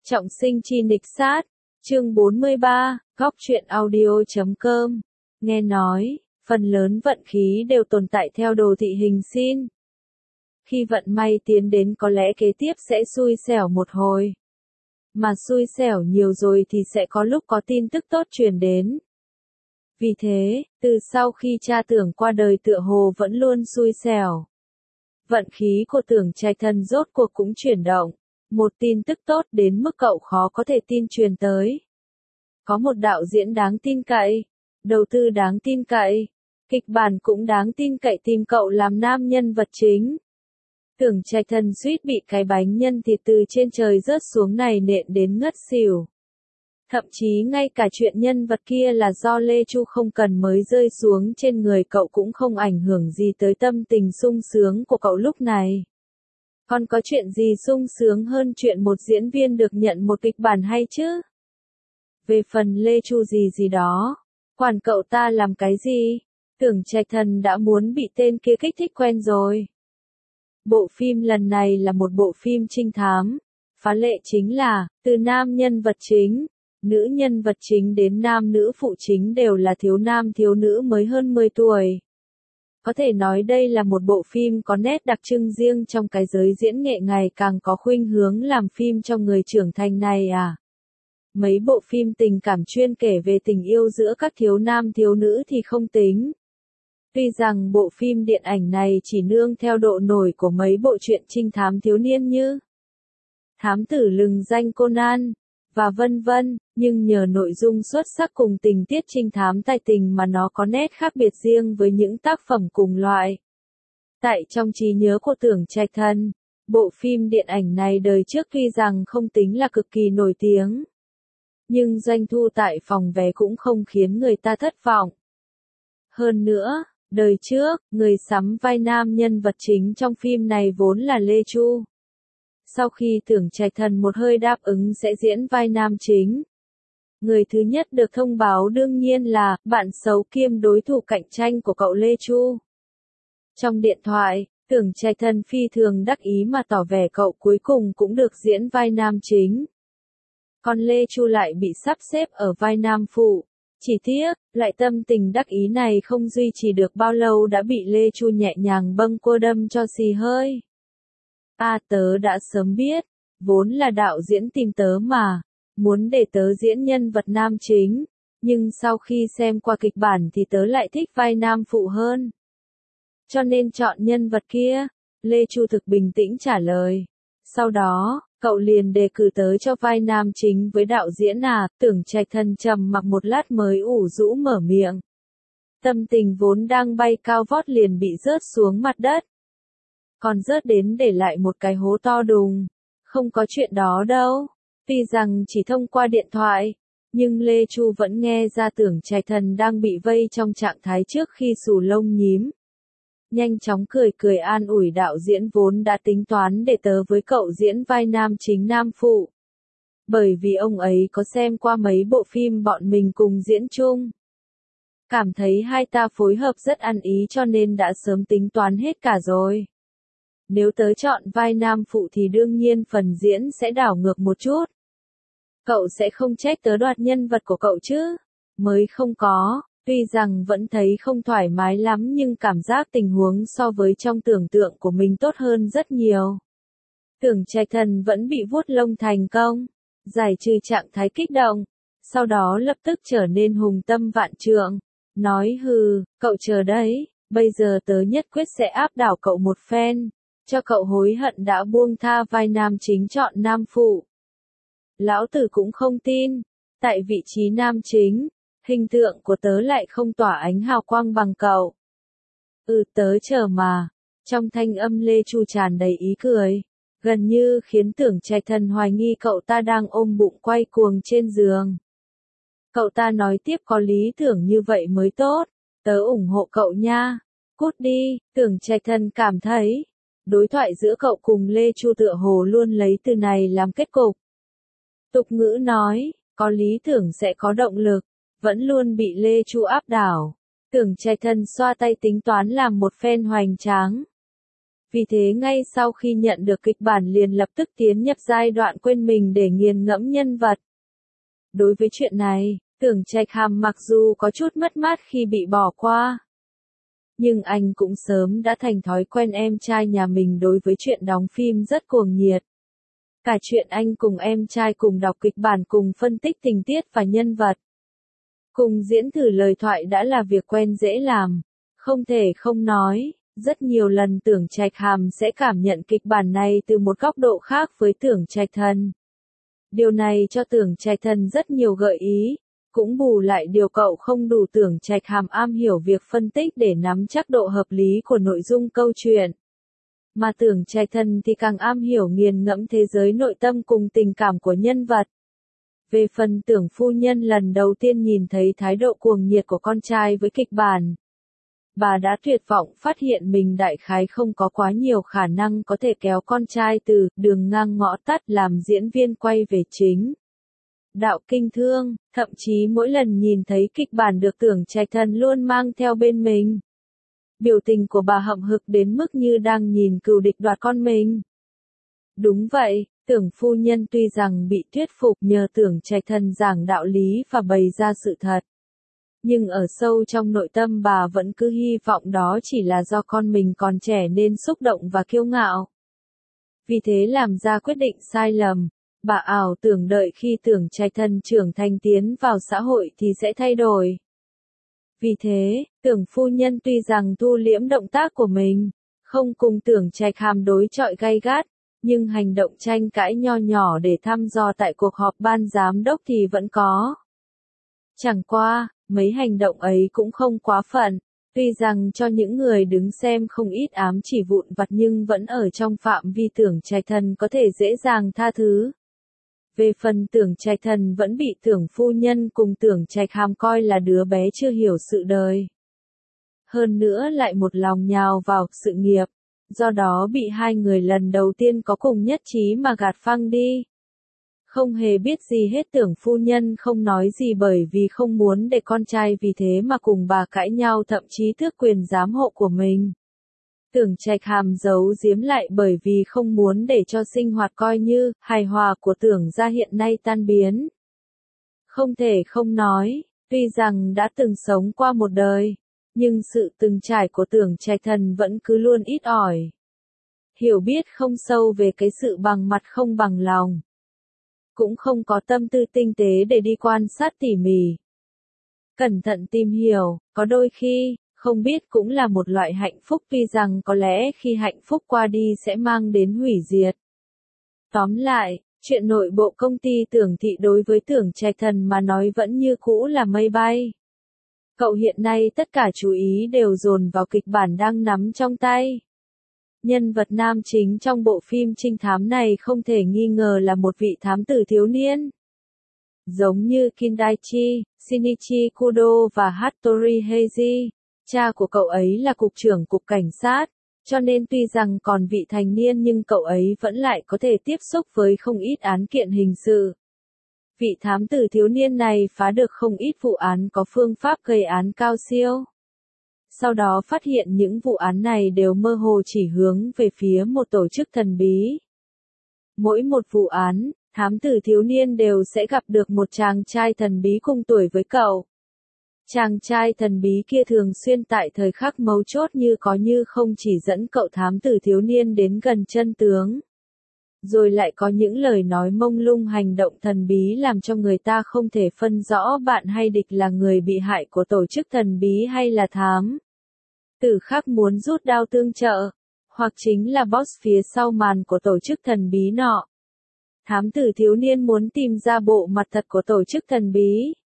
Trọng sinh chi nịch sát, chương 43, góc truyện audio.com. Nghe nói, phần lớn vận khí đều tồn tại theo đồ thị hình sin. Khi vận may tiến đến có lẽ kế tiếp sẽ xui xẻo một hồi. Mà xui xẻo nhiều rồi thì sẽ có lúc có tin tức tốt truyền đến. Vì thế, từ sau khi cha Tưởng qua đời tựa hồ vẫn luôn xui xẻo. Vận khí của Tưởng Trạch Thần rốt cuộc cũng chuyển động. Một tin tức tốt đến mức cậu khó có thể tin truyền tới. Có một đạo diễn đáng tin cậy, đầu tư đáng tin cậy, kịch bản cũng đáng tin cậy tìm cậu làm nam nhân vật chính. Tưởng Trạch Thần suýt bị cái bánh nhân thịt từ trên trời rớt xuống này nện đến ngất xỉu. Thậm chí ngay cả chuyện nhân vật kia là do Lê Chu không cần mới rơi xuống trên người cậu cũng không ảnh hưởng gì tới tâm tình sung sướng của cậu lúc này. Còn có chuyện gì sung sướng hơn chuyện một diễn viên được nhận một kịch bản hay chứ? Về phần Lê Chu gì đó, quản cậu ta làm cái gì? Tưởng Trạch Thần đã muốn bị tên kia kích thích quen rồi. Bộ phim lần này là một bộ phim trinh thám. Phá lệ chính là, từ nam nhân vật chính, nữ nhân vật chính đến nam nữ phụ chính đều là thiếu nam thiếu nữ mới hơn 10 tuổi. Có thể nói đây là một bộ phim có nét đặc trưng riêng trong cái giới diễn nghệ ngày càng có khuynh hướng làm phim cho người trưởng thành này à. Mấy bộ phim tình cảm chuyên kể về tình yêu giữa các thiếu nam thiếu nữ thì không tính. Tuy rằng bộ phim điện ảnh này chỉ nương theo độ nổi của mấy bộ truyện trinh thám thiếu niên như Thám tử lừng danh Conan, và vân vân, nhưng nhờ nội dung xuất sắc cùng tình tiết trinh thám tài tình mà nó có nét khác biệt riêng với những tác phẩm cùng loại. Tại trong trí nhớ của Tưởng Trạch Thần, bộ phim điện ảnh này đời trước tuy rằng không tính là cực kỳ nổi tiếng, nhưng doanh thu tại phòng vé cũng không khiến người ta thất vọng. Hơn nữa, đời trước, người sắm vai nam nhân vật chính trong phim này vốn là Lê Chu. Sau khi Tưởng Trạch Thần một hơi đáp ứng sẽ diễn vai nam chính, người thứ nhất được thông báo đương nhiên là bạn xấu kiêm đối thủ cạnh tranh của cậu Lê Chu. Trong điện thoại, Tưởng Trạch Thần phi thường đắc ý mà tỏ vẻ cậu cuối cùng cũng được diễn vai nam chính. Còn Lê Chu lại bị sắp xếp ở vai nam phụ. Chỉ tiếc, lại tâm tình đắc ý này không duy trì được bao lâu đã bị Lê Chu nhẹ nhàng bâng quơ đâm cho xì hơi. Tớ đã sớm biết, vốn là đạo diễn tìm tớ mà, muốn để tớ diễn nhân vật nam chính, nhưng sau khi xem qua kịch bản thì tớ lại thích vai nam phụ hơn. Cho nên chọn nhân vật kia, Lê Chu thực bình tĩnh trả lời. Sau đó, cậu liền đề cử tớ cho vai nam chính với đạo diễn à. Tưởng Trạch Thần trầm mặc một lát mới ủ rũ mở miệng. Tâm tình vốn đang bay cao vót liền bị rớt xuống mặt đất. Còn rớt đến để lại một cái hố to đùng. Không có chuyện đó đâu. Tuy rằng chỉ thông qua điện thoại, nhưng Lê Chu vẫn nghe ra Tưởng Trạch Thần đang bị vây trong trạng thái trước khi xù lông nhím. Nhanh chóng cười an ủi đạo diễn vốn đã tính toán để tớ với cậu diễn vai nam chính nam phụ. Bởi vì ông ấy có xem qua mấy bộ phim bọn mình cùng diễn chung. Cảm thấy hai ta phối hợp rất ăn ý cho nên đã sớm tính toán hết cả rồi. Nếu tớ chọn vai nam phụ thì đương nhiên phần diễn sẽ đảo ngược một chút. Cậu sẽ không trách tớ đoạt nhân vật của cậu chứ? Mới không có. Tuy rằng vẫn thấy không thoải mái lắm nhưng cảm giác tình huống so với trong tưởng tượng của mình tốt hơn rất nhiều. Tưởng Trạch Thần vẫn bị vuốt lông thành công, giải trừ trạng thái kích động, sau đó lập tức trở nên hùng tâm vạn trượng, nói hừ, cậu chờ đấy, bây giờ tớ nhất quyết sẽ áp đảo cậu một phen, cho cậu hối hận đã buông tha vai nam chính chọn nam phụ. Lão tử cũng không tin, tại vị trí nam chính, hình tượng của tớ lại không tỏa ánh hào quang bằng cậu. Tớ chờ mà. Trong thanh âm Lê Chu tràn đầy ý cười, gần như khiến Tưởng Trạch Thần hoài nghi cậu ta đang ôm bụng quay cuồng trên giường. Cậu ta nói tiếp có lý tưởng như vậy mới tốt, tớ ủng hộ cậu nha. Cút đi. Tưởng Trạch Thần cảm thấy, đối thoại giữa cậu cùng Lê Chu tựa hồ luôn lấy từ này làm kết cục. Tục ngữ nói, có lý tưởng sẽ có động lực. Vẫn luôn bị Lê Chu áp đảo. Tưởng Trạch Thần xoa tay tính toán làm một phen hoành tráng. Vì thế ngay sau khi nhận được kịch bản liền lập tức tiến nhập giai đoạn quên mình để nghiền ngẫm nhân vật. Đối với chuyện này, Tưởng Trạch Hàm mặc dù có chút mất mát khi bị bỏ qua, nhưng anh cũng sớm đã thành thói quen em trai nhà mình đối với chuyện đóng phim rất cuồng nhiệt. Cả chuyện anh cùng em trai cùng đọc kịch bản cùng phân tích tình tiết và nhân vật, cùng diễn thử lời thoại đã là việc quen dễ làm. Không thể không nói, rất nhiều lần Tưởng Trạch Hàm sẽ cảm nhận kịch bản này từ một góc độ khác với Tưởng Trạch Thần. Điều này cho Tưởng Trạch Thần rất nhiều gợi ý, cũng bù lại điều cậu không đủ. Tưởng Trạch Hàm am hiểu việc phân tích để nắm chắc độ hợp lý của nội dung câu chuyện. Mà Tưởng Trạch Thần thì càng am hiểu nghiền ngẫm thế giới nội tâm cùng tình cảm của nhân vật. Về phần Tưởng phu nhân lần đầu tiên nhìn thấy thái độ cuồng nhiệt của con trai với kịch bản, bà đã tuyệt vọng phát hiện mình đại khái không có quá nhiều khả năng có thể kéo con trai từ đường ngang ngõ tắt làm diễn viên quay về chính đạo kinh thương. Thậm chí mỗi lần nhìn thấy kịch bản được Tưởng Trạch Thần luôn mang theo bên mình, biểu tình của bà hậm hực đến mức như đang nhìn cừu địch đoạt con mình. Đúng vậy, Tưởng phu nhân tuy rằng bị thuyết phục nhờ Tưởng Trạch Thần giảng đạo lý và bày ra sự thật, nhưng ở sâu trong nội tâm bà vẫn cứ hy vọng đó chỉ là do con mình còn trẻ nên xúc động và kiêu ngạo. Vì thế làm ra quyết định sai lầm. Bà ảo tưởng đợi khi Tưởng Trạch Thần trưởng thành tiến vào xã hội thì sẽ thay đổi. Vì thế, Tưởng phu nhân tuy rằng thu liễm động tác của mình, không cùng Tưởng Trạch Hàm đối chọi gay gắt, nhưng hành động tranh cãi nho nhỏ để thăm dò tại cuộc họp ban giám đốc thì vẫn có. Chẳng qua, mấy hành động ấy cũng không quá phận, tuy rằng cho những người đứng xem không ít ám chỉ vụn vặt nhưng vẫn ở trong phạm vi Tưởng Trạch Thần có thể dễ dàng tha thứ. Về phần Tưởng Trạch Thần vẫn bị Tưởng phu nhân cùng Tưởng Trạch Hàm coi là đứa bé chưa hiểu sự đời. Hơn nữa lại một lòng nhào vào sự nghiệp, do đó bị hai người lần đầu tiên có cùng nhất trí mà gạt phăng đi. Không hề biết gì hết. Tưởng phu nhân không nói gì bởi vì không muốn để con trai vì thế mà cùng bà cãi nhau, thậm chí tước quyền giám hộ của mình. Tưởng Trạch Hàm giấu giếm lại bởi vì không muốn để cho sinh hoạt coi như hài hòa của Tưởng gia hiện nay tan biến. Không thể không nói, tuy rằng đã từng sống qua một đời, nhưng sự từng trải của Tưởng Trạch Thần vẫn cứ luôn ít ỏi. Hiểu biết không sâu về cái sự bằng mặt không bằng lòng. Cũng không có tâm tư tinh tế để đi quan sát tỉ mỉ. Cẩn thận tìm hiểu, có đôi khi, không biết cũng là một loại hạnh phúc, tuy rằng có lẽ khi hạnh phúc qua đi sẽ mang đến hủy diệt. Tóm lại, chuyện nội bộ công ty Tưởng thị đối với Tưởng Trạch Thần mà nói vẫn như cũ là mây bay. Cậu hiện nay tất cả chú ý đều dồn vào kịch bản đang nắm trong tay. Nhân vật nam chính trong bộ phim trinh thám này không thể nghi ngờ là một vị thám tử thiếu niên. Giống như Kindaichi, Shinichi Kudo và Hattori Heiji, cha của cậu ấy là cục trưởng cục cảnh sát, cho nên tuy rằng còn vị thành niên nhưng cậu ấy vẫn lại có thể tiếp xúc với không ít án kiện hình sự. Vị thám tử thiếu niên này phá được không ít vụ án có phương pháp gây án cao siêu. Sau đó phát hiện những vụ án này đều mơ hồ chỉ hướng về phía một tổ chức thần bí. Mỗi một vụ án, thám tử thiếu niên đều sẽ gặp được một chàng trai thần bí cùng tuổi với cậu. Chàng trai thần bí kia thường xuyên tại thời khắc mấu chốt như có như không chỉ dẫn cậu thám tử thiếu niên đến gần chân tướng. Rồi lại có những lời nói mông lung, hành động thần bí làm cho người ta không thể phân rõ bạn hay địch là người bị hại của tổ chức thần bí hay là thám tử khác muốn rút đao tương trợ, hoặc chính là boss phía sau màn của tổ chức thần bí nọ. Thám tử thiếu niên muốn tìm ra bộ mặt thật của tổ chức thần bí.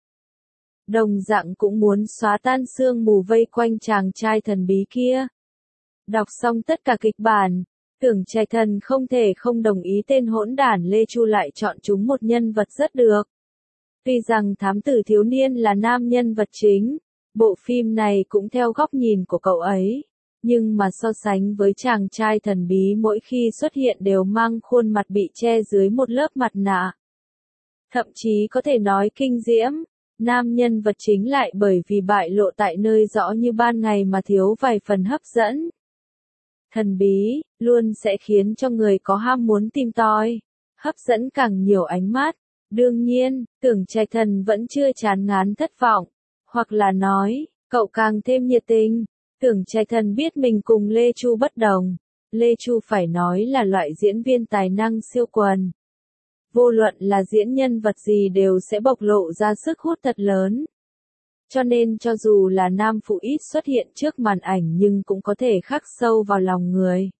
Đồng dạng cũng muốn xóa tan sương mù vây quanh chàng trai thần bí kia. Đọc xong tất cả kịch bản, Tưởng Trạch Thần không thể không đồng ý tên hỗn đản Lê Chu lại chọn chúng một nhân vật rất được. Tuy rằng thám tử thiếu niên là nam nhân vật chính, bộ phim này cũng theo góc nhìn của cậu ấy, nhưng mà so sánh với chàng trai thần bí mỗi khi xuất hiện đều mang khuôn mặt bị che dưới một lớp mặt nạ. Thậm chí có thể nói kinh diễm, nam nhân vật chính lại bởi vì bại lộ tại nơi rõ như ban ngày mà thiếu vài phần hấp dẫn. thần bí, luôn sẽ khiến cho người có ham muốn tìm tòi, hấp dẫn càng nhiều ánh mắt. Đương nhiên, Tưởng Trạch Thần vẫn chưa chán ngán thất vọng, hoặc là nói, cậu càng thêm nhiệt tình. Tưởng Trạch Thần biết mình cùng Lê Chu bất đồng. Lê Chu phải nói là loại diễn viên tài năng siêu quần. Vô luận là diễn nhân vật gì đều sẽ bộc lộ ra sức hút thật lớn. Cho nên cho dù là nam phụ ít xuất hiện trước màn ảnh nhưng cũng có thể khắc sâu vào lòng người.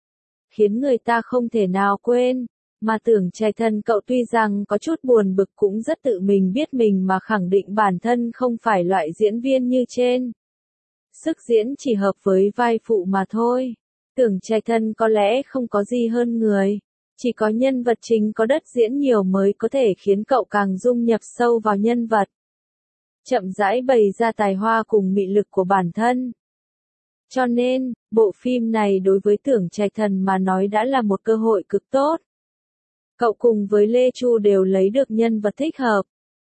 Khiến người ta không thể nào quên. Mà Tưởng Trạch Thần cậu tuy rằng có chút buồn bực cũng rất tự mình biết mình mà khẳng định bản thân không phải loại diễn viên như trên. Sức diễn chỉ hợp với vai phụ mà thôi. Tưởng Trạch Thần có lẽ không có gì hơn người. Chỉ có nhân vật chính có đất diễn nhiều mới có thể khiến cậu càng dung nhập sâu vào nhân vật. Chậm rãi bày ra tài hoa cùng mị lực của bản thân. Cho nên, bộ phim này đối với Tưởng Trạch Thần mà nói đã là một cơ hội cực tốt. Cậu cùng với Lê Chu đều lấy được nhân vật thích hợp.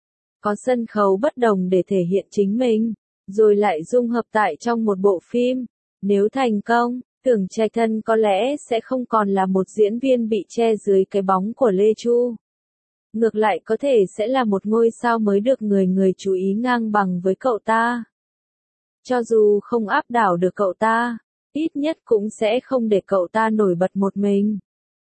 Có sân khấu bất đồng để thể hiện chính mình, rồi lại dung hợp tại trong một bộ phim. Nếu thành công, Tưởng Trạch Thần có lẽ sẽ không còn là một diễn viên bị che dưới cái bóng của Lê Chu. Ngược lại có thể sẽ là một ngôi sao mới được người người chú ý ngang bằng với cậu ta. Cho dù không áp đảo được cậu ta, ít nhất cũng sẽ không để cậu ta nổi bật một mình.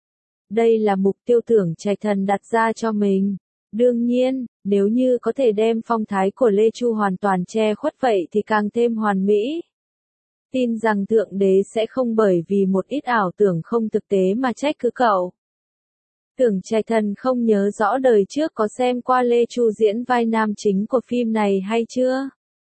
Đây là mục tiêu Tưởng Trạch Thần đặt ra cho mình. Đương nhiên, nếu như có thể đem phong thái của Lê Chu hoàn toàn che khuất vậy thì càng thêm hoàn mỹ. Tin rằng Thượng Đế sẽ không bởi vì một ít ảo tưởng không thực tế mà trách cứ cậu. Tưởng Trạch Thần không nhớ rõ đời trước có xem qua Lê Chu diễn vai nam chính của phim này hay chưa.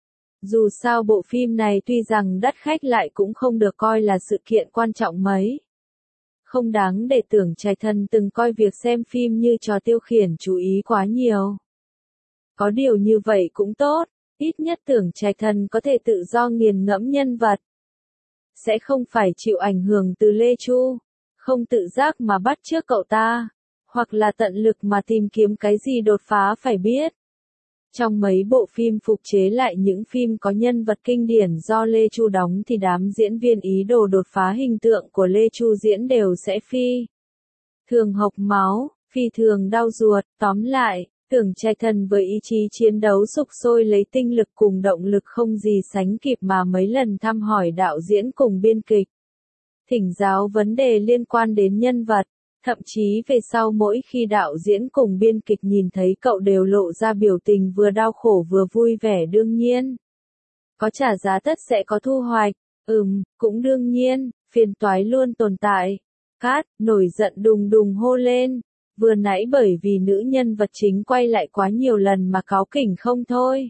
Dù sao bộ phim này tuy rằng đắt khách lại cũng không được coi là sự kiện quan trọng mấy. Không đáng để Tưởng Trạch Thần từng coi việc xem phim như trò tiêu khiển chú ý quá nhiều. Có điều như vậy cũng tốt, ít nhất Tưởng Trạch Thần có thể tự do nghiền ngẫm nhân vật. Sẽ không phải chịu ảnh hưởng từ Lê Chu, không tự giác mà bắt chước cậu ta, hoặc là tận lực mà tìm kiếm cái gì đột phá phải biết. Trong mấy bộ phim phục chế lại những phim có nhân vật kinh điển do Lê Chu đóng thì đám diễn viên ý đồ đột phá hình tượng của Lê Chu diễn đều sẽ thường hộc máu, phi thường đau ruột. Tóm lại, Tưởng Trạch Thần với ý chí chiến đấu sục sôi lấy tinh lực cùng động lực không gì sánh kịp mà mấy lần thăm hỏi đạo diễn cùng biên kịch. Thỉnh giáo vấn đề liên quan đến nhân vật. Thậm chí về sau mỗi khi đạo diễn cùng biên kịch nhìn thấy cậu đều lộ ra biểu tình vừa đau khổ vừa vui vẻ. Đương nhiên, có trả giá tất sẽ có thu hoạch. Cũng đương nhiên, phiền toái luôn tồn tại. Cát, nổi giận đùng đùng hô lên. Vừa nãy bởi vì nữ nhân vật chính quay lại quá nhiều lần mà cáu kỉnh không thôi.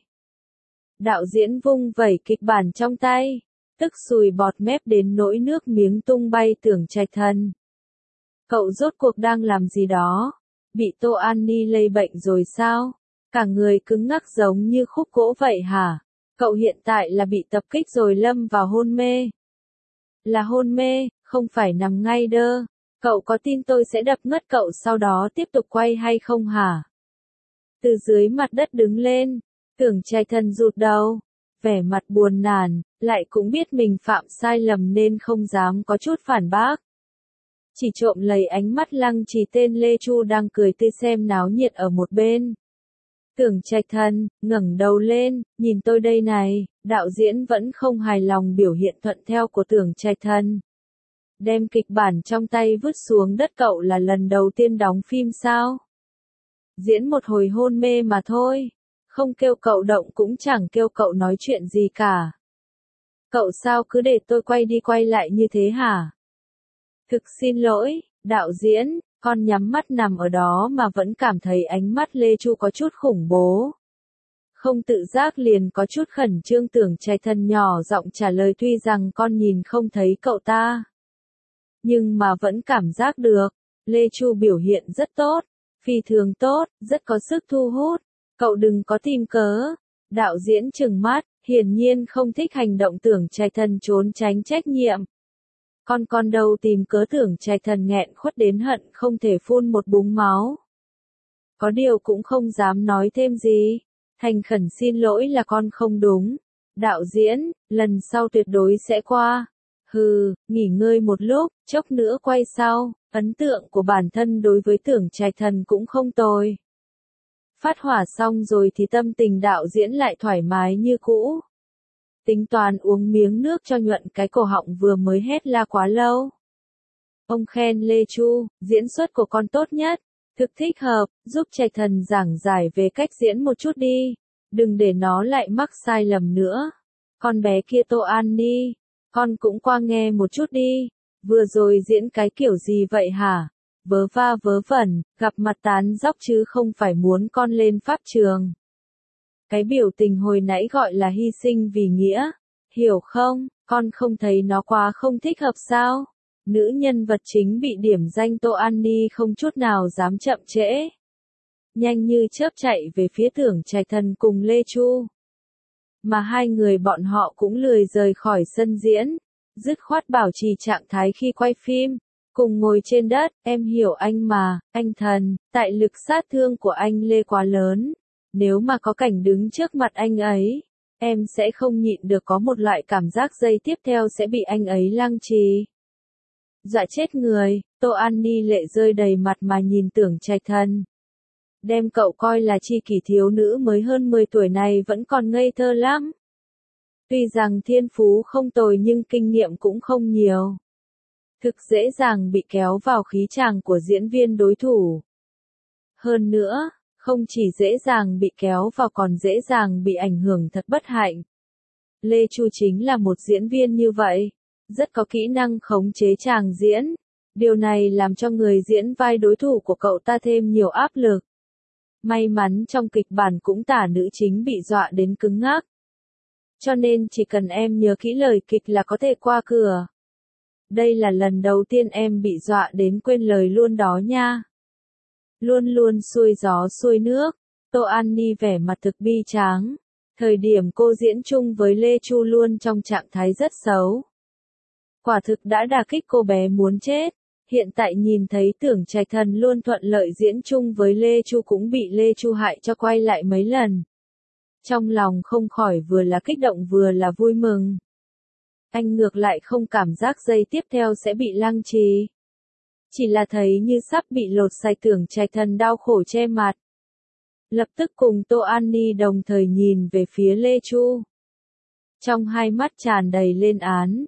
Đạo diễn vung vẩy kịch bản trong tay, tức sùi bọt mép đến nỗi nước miếng tung bay. Tưởng Trạch Thần, cậu rốt cuộc đang làm gì đó? Bị Tô An Ni lây bệnh rồi sao? Cả người cứng ngắc giống như khúc gỗ vậy hả? Cậu hiện tại là bị tập kích rồi lâm vào hôn mê. Là hôn mê, không phải nằm ngay đơ. Cậu có tin tôi sẽ đập ngất cậu sau đó tiếp tục quay hay không hả? Từ dưới mặt đất đứng lên, Tưởng Trạch Thần rụt đầu, vẻ mặt buồn nản, lại cũng biết mình phạm sai lầm nên không dám có chút phản bác. Chỉ trộm lấy ánh mắt Lăng Trì tên Lê Chu đang cười tươi xem náo nhiệt ở một bên. Tưởng Trạch Thần, ngẩng đầu lên, nhìn tôi đây này. Đạo diễn vẫn không hài lòng biểu hiện thuận theo của Tưởng Trạch Thần. Đem kịch bản trong tay vứt xuống đất. Cậu là lần đầu tiên đóng phim sao? Diễn một hồi hôn mê mà thôi. Không kêu cậu động cũng chẳng kêu cậu nói chuyện gì cả. Cậu sao cứ để tôi quay đi quay lại như thế hả? Thực xin lỗi, đạo diễn, con nhắm mắt nằm ở đó mà vẫn cảm thấy ánh mắt Lê Chu có chút khủng bố. Không tự giác liền có chút khẩn trương. Tưởng Trạch Thần nhỏ giọng trả lời tuy rằng con nhìn không thấy cậu ta. Nhưng mà vẫn cảm giác được, Lê Chu biểu hiện rất tốt, phi thường tốt, rất có sức thu hút. Cậu đừng có tìm cớ. Đạo diễn trừng mắt, hiển nhiên không thích hành động Tưởng Trạch Thần trốn tránh trách nhiệm. Con đâu tìm cớ. Tưởng Trạch Thần nghẹn khuất đến hận không thể phun một búng máu. Có điều cũng không dám nói thêm gì. Thành khẩn xin lỗi là con không đúng. Đạo diễn, lần sau tuyệt đối sẽ qua. Hừ, nghỉ ngơi một lúc, chốc nữa quay sau, ấn tượng của bản thân đối với Tưởng Trạch Thần cũng không tồi. Phát hỏa xong rồi thì tâm tình đạo diễn lại thoải mái như cũ. Tính toán uống miếng nước cho nhuận cái cổ họng vừa mới hét la quá lâu. Ông khen Lê Chu, diễn xuất của con tốt nhất, thực thích hợp, giúp Trạch Thần giảng giải về cách diễn một chút đi, đừng để nó lại mắc sai lầm nữa. Con bé kia Tô An Ni, con cũng qua nghe một chút đi, vừa rồi diễn cái kiểu gì vậy hả? Vớ va vớ vẩn, gặp mặt tán dóc chứ không phải muốn con lên pháp trường. Cái biểu tình hồi nãy gọi là hy sinh vì nghĩa, hiểu không? Con không thấy nó quá không thích hợp sao? Nữ nhân vật chính bị điểm danh Tô An Ni không chút nào dám chậm trễ. Nhanh như chớp chạy về phía Tưởng Trạch Thần cùng Lê Chu. Mà hai người bọn họ cũng lười rời khỏi sân diễn, dứt khoát bảo trì trạng thái khi quay phim. Cùng ngồi trên đất, em hiểu anh mà, anh Thần, tại lực sát thương của anh Lê quá lớn. Nếu mà có cảnh đứng trước mặt anh ấy, em sẽ không nhịn được có một loại cảm giác giây tiếp theo sẽ bị anh ấy lăng trì. Dọa chết người, Tô An Ni lệ rơi đầy mặt mà nhìn Tưởng Trạch Thần. Đem cậu coi là chi kỷ thiếu nữ mới hơn 10 tuổi này vẫn còn ngây thơ lắm. Tuy rằng thiên phú không tồi nhưng kinh nghiệm cũng không nhiều. Thực dễ dàng bị kéo vào khí chàng của diễn viên đối thủ. Hơn nữa, không chỉ dễ dàng bị kéo vào còn dễ dàng bị ảnh hưởng thật bất hạnh. Lê Chu chính là một diễn viên như vậy, rất có kỹ năng khống chế chàng diễn. Điều này làm cho người diễn vai đối thủ của cậu ta thêm nhiều áp lực. May mắn trong kịch bản cũng tả nữ chính bị dọa đến cứng ngắc. Cho nên chỉ cần em nhớ kỹ lời kịch là có thể qua cửa. Đây là lần đầu tiên em bị dọa đến quên lời luôn đó nha. Luôn luôn xuôi gió xuôi nước, Tô An Ni vẻ mặt thực bi tráng. Thời điểm cô diễn chung với Lê Chu luôn trong trạng thái rất xấu. Quả thực đã đả kích cô bé muốn chết. Hiện tại nhìn thấy Tưởng Trạch Thần luôn thuận lợi diễn chung với Lê Chu cũng bị Lê Chu hại cho quay lại mấy lần. Trong lòng không khỏi vừa là kích động vừa là vui mừng. Anh ngược lại không cảm giác giây tiếp theo sẽ bị lăng trì. Chỉ là thấy như sắp bị lột sạch Tưởng Trạch Thần đau khổ che mặt. Lập tức cùng Tô An Ni đồng thời nhìn về phía Lê Chu. Trong hai mắt tràn đầy lên án.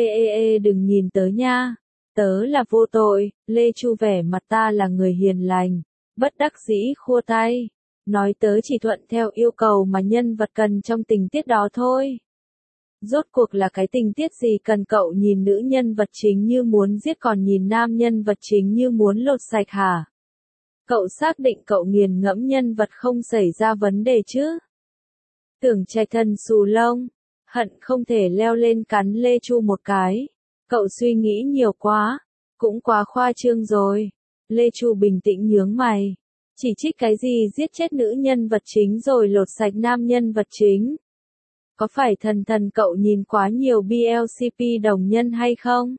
Ê đừng nhìn tớ nha. Tớ là vô tội, Lê Chu vẻ mặt ta là người hiền lành. Bất đắc dĩ khua tay. Nói tớ chỉ thuận theo yêu cầu mà nhân vật cần trong tình tiết đó thôi. Rốt cuộc là cái tình tiết gì cần cậu nhìn nữ nhân vật chính như muốn giết còn nhìn nam nhân vật chính như muốn lột sạch hả? Cậu xác định cậu nghiền ngẫm nhân vật không xảy ra vấn đề chứ? Tưởng Trạch Thần xù lông, hận không thể leo lên cắn Lê Chu một cái. Cậu suy nghĩ nhiều quá, cũng quá khoa trương rồi. Lê Chu bình tĩnh nhướng mày. Chỉ trích cái gì giết chết nữ nhân vật chính rồi lột sạch nam nhân vật chính? Có phải thần cậu nhìn quá nhiều BLCP đồng nhân hay không?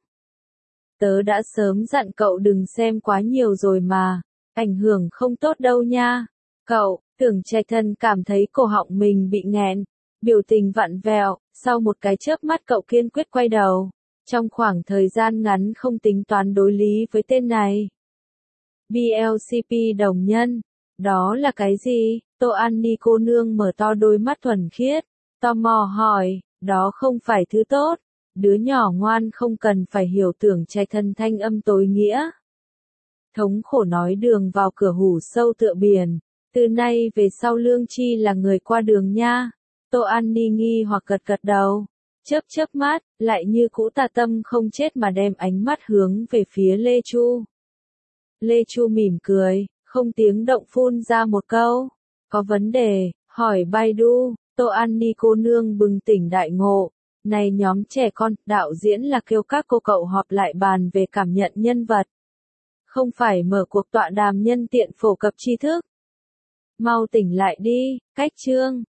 Tớ đã sớm dặn cậu đừng xem quá nhiều rồi mà, ảnh hưởng không tốt đâu nha. Cậu, Tưởng Trạch Thần cảm thấy cổ họng mình bị nghẹn, biểu tình vặn vẹo, sau một cái chớp mắt cậu kiên quyết quay đầu. Trong khoảng thời gian ngắn không tính toán đối lý với tên này. BLCP đồng nhân, đó là cái gì? Tô An Ni cô nương mở to đôi mắt thuần khiết, tò mò hỏi, đó không phải thứ tốt, đứa nhỏ ngoan không cần phải hiểu. Tưởng Trạch Thần thanh âm tối nghĩa. Thống khổ nói đường vào cửa hủ sâu tựa biển, từ nay về sau Lương Chi là người qua đường nha. Tô An Ni nghi hoặc gật gật đầu, chớp mắt, lại như cũ tà tâm không chết mà đem ánh mắt hướng về phía Lê Chu. Lê Chu mỉm cười, không tiếng động phun ra một câu, có vấn đề, hỏi Baidu. Tô An Ni cô nương bừng tỉnh đại ngộ, này nhóm trẻ con, đạo diễn là kêu các cô cậu họp lại bàn về cảm nhận nhân vật. Không phải mở cuộc tọa đàm nhân tiện phổ cập tri thức. Mau tỉnh lại đi, cách chương.